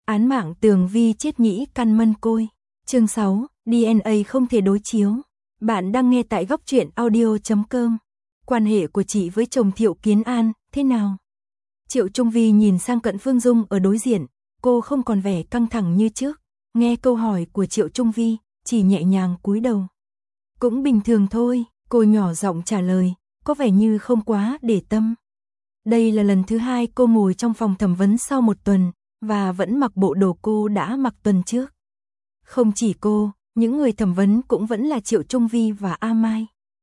Án mạng Tường Vi chết nhĩ căn mân côi. Chương 6, DNA không thể đối chiếu. Bạn đang nghe tại góc truyện audio.com. Quan hệ của chị với chồng Thiệu Kiến An, thế nào? Triệu Trung Vi nhìn sang Cận Phương Dung ở đối diện, cô không còn vẻ căng thẳng như trước. Nghe câu hỏi của Triệu Trung Vi, chỉ nhẹ nhàng cúi đầu. Cũng bình thường thôi, cô nhỏ giọng trả lời, có vẻ như không quá để tâm. Đây là lần thứ 2 cô ngồi trong phòng thẩm vấn sau một tuần, và vẫn mặc bộ đồ cô đã mặc tuần trước. Không chỉ cô, những người thẩm vấn cũng vẫn là Triệu Trung Vi và A Mai.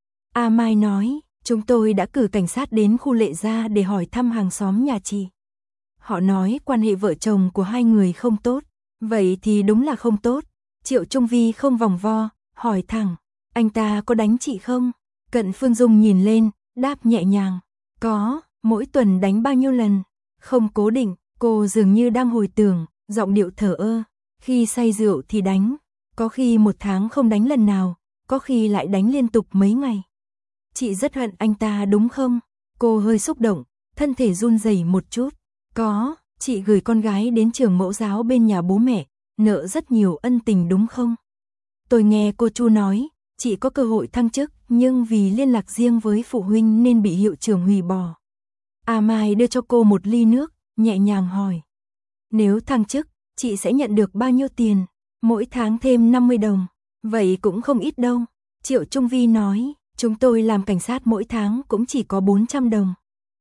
A Mai nói, chúng tôi đã cử cảnh sát đến khu Lệ Gia để hỏi thăm hàng xóm nhà chị. Họ nói quan hệ vợ chồng của hai người không tốt. Vậy thì đúng là không tốt. Triệu Trung Vi không vòng vo, hỏi thẳng, anh ta có đánh chị không? Cận Phương Dung nhìn lên, đáp nhẹ nhàng, có, mỗi tuần đánh bao nhiêu lần? Không cố định, cô dường như đang hồi tưởng, giọng điệu thờ ơ. Khi say rượu thì đánh, có khi một tháng không đánh lần nào, có khi lại đánh liên tục mấy ngày. Chị rất hận anh ta đúng không? Cô hơi xúc động, thân thể run rẩy một chút. Có, chị gửi con gái đến trường mẫu giáo bên nhà bố mẹ, nợ rất nhiều ân tình đúng không? Tôi nghe cô Chu nói, chị có cơ hội thăng chức, nhưng vì liên lạc riêng với phụ huynh nên bị hiệu trưởng hủy bỏ. A Mai đưa cho cô một ly nước, nhẹ nhàng hỏi. Nếu thăng chức, chị sẽ nhận được bao nhiêu tiền? Mỗi tháng thêm 50 đồng. Vậy cũng không ít đâu. Triệu Trung Vi nói, chúng tôi làm cảnh sát mỗi tháng cũng chỉ có 400 đồng.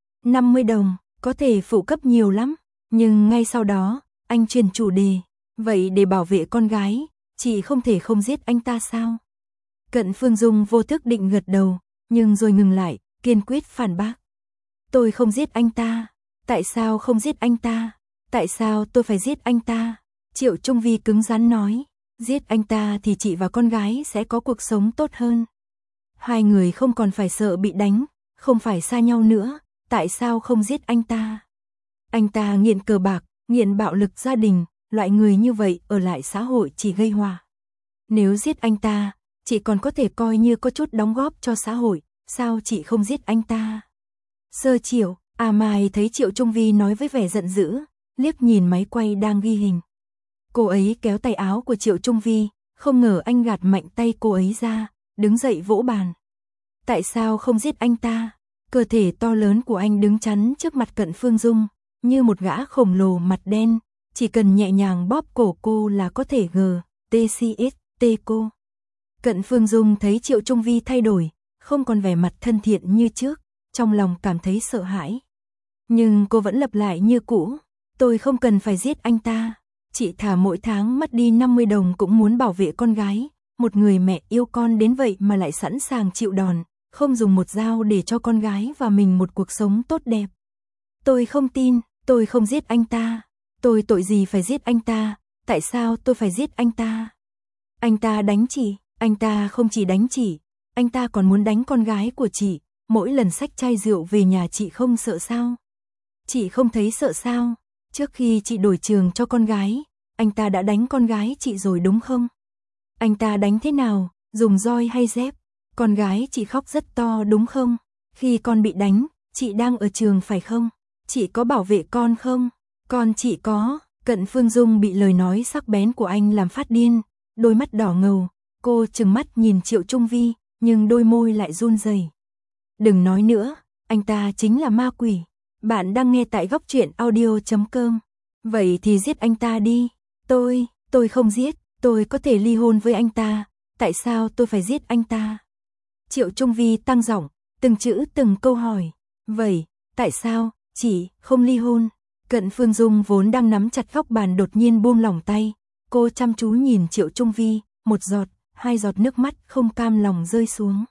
50 đồng, có thể phụ cấp nhiều lắm. Nhưng ngay sau đó, anh chuyển chủ đề. Vậy để bảo vệ con gái, chị không thể không giết anh ta sao? Cận Phương Dung vô thức định gật đầu, nhưng rồi ngừng lại, kiên quyết phản bác. Tôi không giết anh ta. Tại sao không giết anh ta? Tại sao tôi phải giết anh ta? Triệu Trung Vi cứng rắn nói, giết anh ta thì chị và con gái sẽ có cuộc sống tốt hơn. Hai người không còn phải sợ bị đánh, không phải xa nhau nữa, tại sao không giết anh ta? Anh ta nghiện cờ bạc, nghiện bạo lực gia đình, loại người như vậy ở lại xã hội chỉ gây hòa. Nếu giết anh ta, chị còn có thể coi như có chút đóng góp cho xã hội, sao chị không giết anh ta? Sơ Triệu, A Mai thấy Triệu Trung Vi nói với vẻ giận dữ, liếc nhìn máy quay đang ghi hình. Cô ấy kéo tay áo của Triệu Trung Vi, không ngờ anh gạt mạnh tay cô ấy ra, đứng dậy vỗ bàn. Tại sao không giết anh ta? Cơ thể to lớn của anh đứng chắn trước mặt Cận Phương Dung, như một gã khổng lồ mặt đen, chỉ cần nhẹ nhàng bóp cổ cô là có thể TCST cô. Cận Phương Dung thấy Triệu Trung Vi thay đổi, không còn vẻ mặt thân thiện như trước, trong lòng cảm thấy sợ hãi. Nhưng cô vẫn lặp lại như cũ, tôi không cần phải giết anh ta. Chị thà mỗi tháng mất đi 50 đồng cũng muốn bảo vệ con gái, một người mẹ yêu con đến vậy mà lại sẵn sàng chịu đòn, không dùng một dao để cho con gái và mình một cuộc sống tốt đẹp. Tôi không tin, tôi không giết anh ta. Tôi tội gì phải giết anh ta, tại sao tôi phải giết anh ta? Anh ta đánh chị, anh ta không chỉ đánh chị, anh ta còn muốn đánh con gái của chị, mỗi lần xách chai rượu về nhà chị không sợ sao? Chị không thấy sợ sao? Trước khi chị đổi trường cho con gái, anh ta đã đánh con gái chị rồi đúng không? Anh ta đánh thế nào, dùng roi hay dép? Con gái chị khóc rất to đúng không? Khi con bị đánh, chị đang ở trường phải không? Chị có bảo vệ con không? Con chị có. Cận Phương Dung bị lời nói sắc bén của anh làm phát điên, đôi mắt đỏ ngầu, cô trừng mắt nhìn Triệu Trung Vi, nhưng đôi môi lại run rẩy. Đừng nói nữa, anh ta chính là ma quỷ. Bạn đang nghe tại góc truyện audio.com. Vậy thì giết anh ta đi. Tôi không giết, tôi có thể ly hôn với anh ta, tại sao tôi phải giết anh ta? Triệu Trung Vi tăng giọng, từng chữ từng câu hỏi. Vậy, tại sao, chị, không ly hôn? Cận Phương Dung vốn đang nắm chặt góc bàn đột nhiên buông lỏng tay. Cô chăm chú nhìn Triệu Trung Vi, một giọt, hai giọt nước mắt không cam lòng rơi xuống.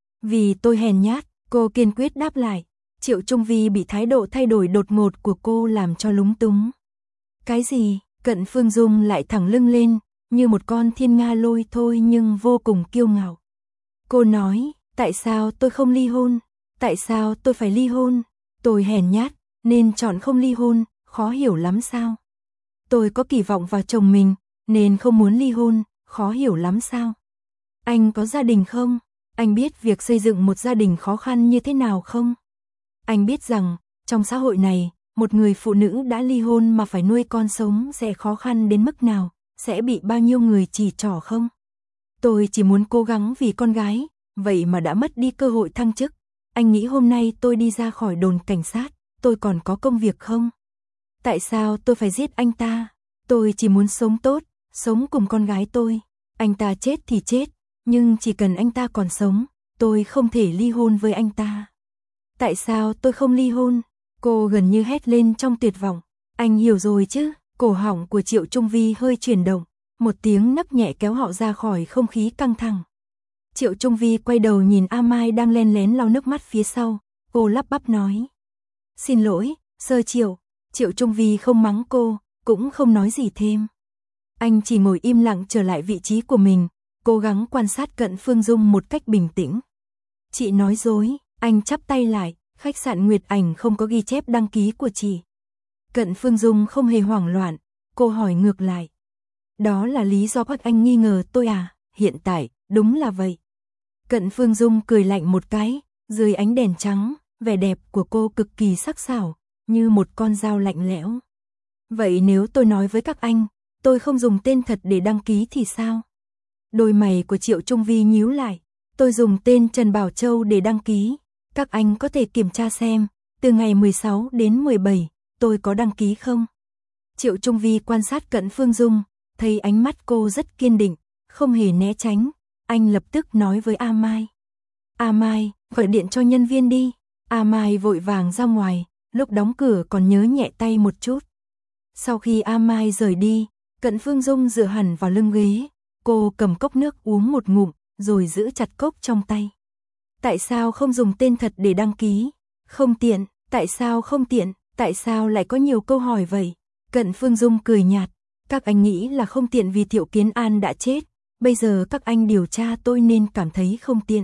Vì tôi hèn nhát, cô kiên quyết đáp lại. Triệu Trung Vi bị thái độ thay đổi đột ngột của cô làm cho lúng túng. Cái gì? Cận Phương Dung lại thẳng lưng lên, như một con thiên nga lôi thôi nhưng vô cùng kiêu ngạo. Cô nói, tại sao tôi không ly hôn? Tại sao tôi phải ly hôn? Tôi hèn nhát, nên chọn không ly hôn, khó hiểu lắm sao? Tôi có kỳ vọng vào chồng mình, nên không muốn ly hôn, khó hiểu lắm sao? Anh có gia đình không? Anh biết việc xây dựng một gia đình khó khăn như thế nào không? Anh biết rằng, trong xã hội này, một người phụ nữ đã ly hôn mà phải nuôi con sống sẽ khó khăn đến mức nào, sẽ bị bao nhiêu người chỉ trỏ không? Tôi chỉ muốn cố gắng vì con gái, vậy mà đã mất đi cơ hội thăng chức. Anh nghĩ hôm nay tôi đi ra khỏi đồn cảnh sát, tôi còn có công việc không? Tại sao tôi phải giết anh ta? Tôi chỉ muốn sống tốt, sống cùng con gái tôi. Anh ta chết thì chết, nhưng chỉ cần anh ta còn sống, tôi không thể ly hôn với anh ta. Tại sao tôi không ly hôn? Cô gần như hét lên trong tuyệt vọng. Anh hiểu rồi chứ? Cổ họng của Triệu Trung Vi hơi chuyển động, một tiếng nấc nhẹ kéo họ ra khỏi không khí căng thẳng. Triệu Trung Vi quay đầu nhìn A Mai đang len lén lau nước mắt phía sau, cô lắp bắp nói. Xin lỗi, Sơ Triệu. Triệu Trung Vi không mắng cô, cũng không nói gì thêm. Anh chỉ ngồi im lặng trở lại vị trí của mình, cố gắng quan sát Cận Phương Dung một cách bình tĩnh. Chị nói dối, anh chắp tay lại, khách sạn Nguyệt Ảnh không có ghi chép đăng ký của chị. Cận Phương Dung không hề hoảng loạn, cô hỏi ngược lại. Đó là lý do các anh nghi ngờ tôi à? Hiện tại, đúng là vậy. Cận Phương Dung cười lạnh một cái, dưới ánh đèn trắng, vẻ đẹp của cô cực kỳ sắc sảo, như một con dao lạnh lẽo. Vậy nếu tôi nói với các anh, tôi không dùng tên thật để đăng ký thì sao? Đôi mày của Triệu Trung Vi nhíu lại, tôi dùng tên Trần Bảo Châu để đăng ký. Các anh có thể kiểm tra xem, từ ngày 16 đến 17, tôi có đăng ký không? Triệu Trung Vi quan sát Cận Phương Dung, thấy ánh mắt cô rất kiên định, không hề né tránh. Anh lập tức nói với A Mai. A Mai, gọi điện cho nhân viên đi. A Mai vội vàng ra ngoài, lúc đóng cửa còn nhớ nhẹ tay một chút. Sau khi A Mai rời đi, Cận Phương Dung dựa hẳn vào lưng ghế. Cô cầm cốc nước uống một ngụm, rồi giữ chặt cốc trong tay. Tại sao không dùng tên thật để đăng ký? Không tiện, tại sao không tiện, tại sao lại có nhiều câu hỏi vậy? Cận Phương Dung cười nhạt, các anh nghĩ là không tiện vì Thiệu Kiến An đã chết, bây giờ các anh điều tra tôi nên cảm thấy không tiện.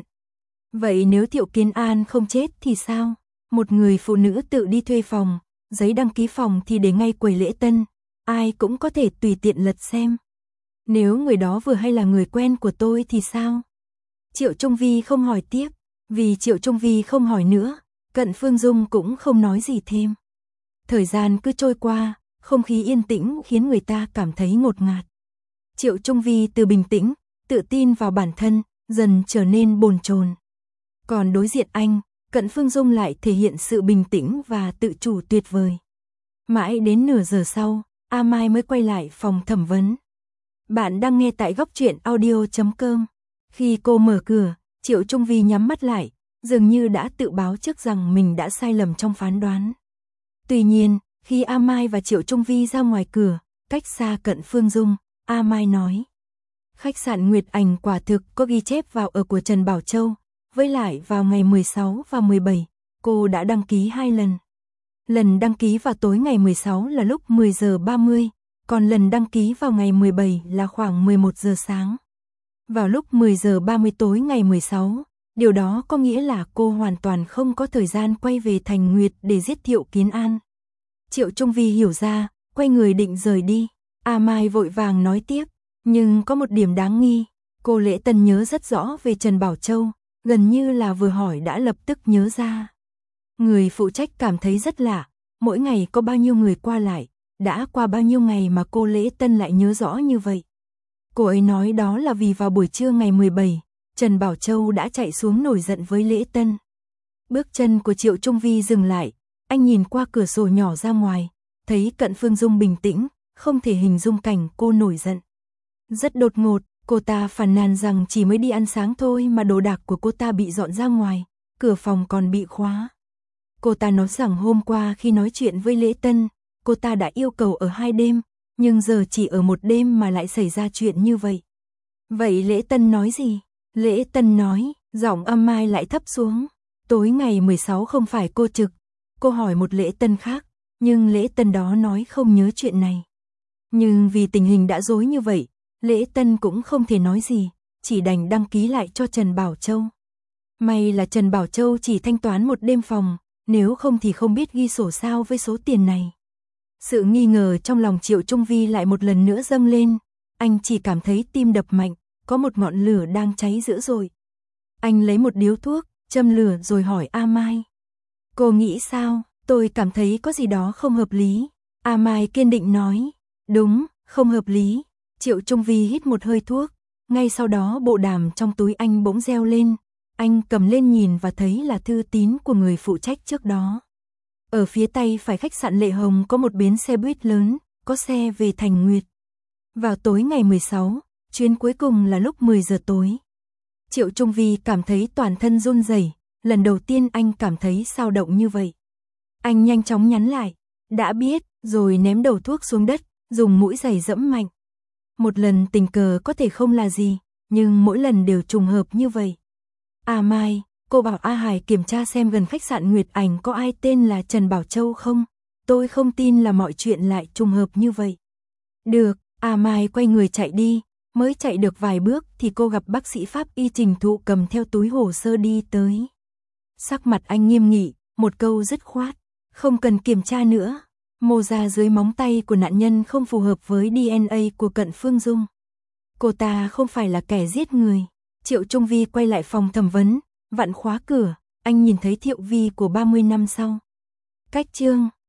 Vậy nếu Thiệu Kiến An không chết thì sao? Một người phụ nữ tự đi thuê phòng, giấy đăng ký phòng thì để ngay quầy lễ tân, ai cũng có thể tùy tiện lật xem. Nếu người đó vừa hay là người quen của tôi thì sao? Triệu Trung Vi không hỏi tiếp, vì Triệu Trung Vi không hỏi nữa, Cận Phương Dung cũng không nói gì thêm. Thời gian cứ trôi qua, không khí yên tĩnh khiến người ta cảm thấy ngột ngạt. Triệu Trung Vi từ bình tĩnh, tự tin vào bản thân, dần trở nên bồn chồn. Còn đối diện anh, Cận Phương Dung lại thể hiện sự bình tĩnh và tự chủ tuyệt vời. Mãi đến nửa giờ sau, A Mai mới quay lại phòng thẩm vấn. Bạn đang nghe tại góc truyện audio.com. Khi cô mở cửa, Triệu Trung Vi nhắm mắt lại, dường như đã tự báo trước rằng mình đã sai lầm trong phán đoán. Tuy nhiên, khi A Mai và Triệu Trung Vi ra ngoài cửa, cách xa Cận Phương Dung, A Mai nói. Khách sạn Nguyệt Ảnh quả thực có ghi chép vào ở của Trần Bảo Châu, với lại vào ngày 16 và 17, cô đã đăng ký 2 lần. Lần đăng ký vào tối ngày 16 là lúc 10 giờ 30, còn lần đăng ký vào ngày 17 là khoảng 11 giờ sáng. Vào lúc 10 giờ 30 tối ngày 16, điều đó có nghĩa là cô hoàn toàn không có thời gian quay về Thành Nguyệt để giết Thiệu Kiến An. Triệu Trung Vi hiểu ra, quay người định rời đi. A Mai vội vàng nói tiếp, nhưng có một điểm đáng nghi, cô Lễ Tân nhớ rất rõ về Trần Bảo Châu, gần như là vừa hỏi đã lập tức nhớ ra. Người phụ trách cảm thấy rất lạ, mỗi ngày có bao nhiêu người qua lại, đã qua bao nhiêu ngày mà cô Lễ Tân lại nhớ rõ như vậy. Cô ấy nói đó là vì vào buổi trưa ngày 17, Trần Bảo Châu đã chạy xuống nổi giận với Lễ Tân. Bước chân của Triệu Trung Vi dừng lại, anh nhìn qua cửa sổ nhỏ ra ngoài, thấy Cận Phương Dung bình tĩnh, không thể hình dung cảnh cô nổi giận. Rất đột ngột, cô ta phàn nàn rằng chỉ mới đi ăn sáng thôi mà đồ đạc của cô ta bị dọn ra ngoài, cửa phòng còn bị khóa. Cô ta nói rằng hôm qua khi nói chuyện với Lễ Tân, cô ta đã yêu cầu ở 2 đêm, nhưng giờ chỉ ở 1 đêm mà lại xảy ra chuyện như vậy. Vậy Lễ Tân nói gì? Lễ Tân nói, giọng A Mai lại thấp xuống. Tối ngày 16 không phải cô trực. Cô hỏi một Lễ Tân khác, nhưng Lễ Tân đó nói không nhớ chuyện này. Nhưng vì tình hình đã rối như vậy, Lễ Tân cũng không thể nói gì, chỉ đành đăng ký lại cho Trần Bảo Châu. May là Trần Bảo Châu chỉ thanh toán 1 đêm phòng, nếu không thì không biết ghi sổ sao với số tiền này. Sự nghi ngờ trong lòng Triệu Trung Vi lại một lần nữa dâng lên, anh chỉ cảm thấy tim đập mạnh, có một ngọn lửa đang cháy dữ dội. Anh lấy một điếu thuốc, châm lửa rồi hỏi A Mai. Cô nghĩ sao? Tôi cảm thấy có gì đó không hợp lý. A Mai kiên định nói. Đúng, không hợp lý. Triệu Trung Vi hít một hơi thuốc. Ngay sau đó bộ đàm trong túi anh bỗng reo lên. Anh cầm lên nhìn và thấy là thư tín của người phụ trách trước đó. Ở phía tay phải khách sạn Lệ Hồng có một bến xe buýt lớn, có xe về Thành Nguyệt. Vào tối ngày 16, chuyến cuối cùng là lúc 10 giờ tối. Triệu Trung Vi cảm thấy toàn thân run rẩy, lần đầu tiên anh cảm thấy xao động như vậy. Anh nhanh chóng nhắn lại, đã biết, rồi ném đầu thuốc xuống đất, dùng mũi giày dẫm mạnh. Một lần tình cờ có thể không là gì, nhưng mỗi lần đều trùng hợp như vậy. À Mai, cô bảo A Hải kiểm tra xem gần khách sạn Nguyệt Ảnh có ai tên là Trần Bảo Châu không? Tôi không tin là mọi chuyện lại trùng hợp như vậy. Được, A Mai quay người chạy đi, mới chạy được vài bước thì cô gặp bác sĩ pháp y Trình Thụ cầm theo túi hồ sơ đi tới. Sắc mặt anh nghiêm nghị, một câu dứt khoát, không cần kiểm tra nữa. Mô da dưới móng tay của nạn nhân không phù hợp với DNA của Cận Phương Dung. Cô ta không phải là kẻ giết người. Triệu Trung Vi quay lại phòng thẩm vấn, vặn khóa cửa, anh nhìn thấy Thiệu Vi của 30 năm sau. Cách chương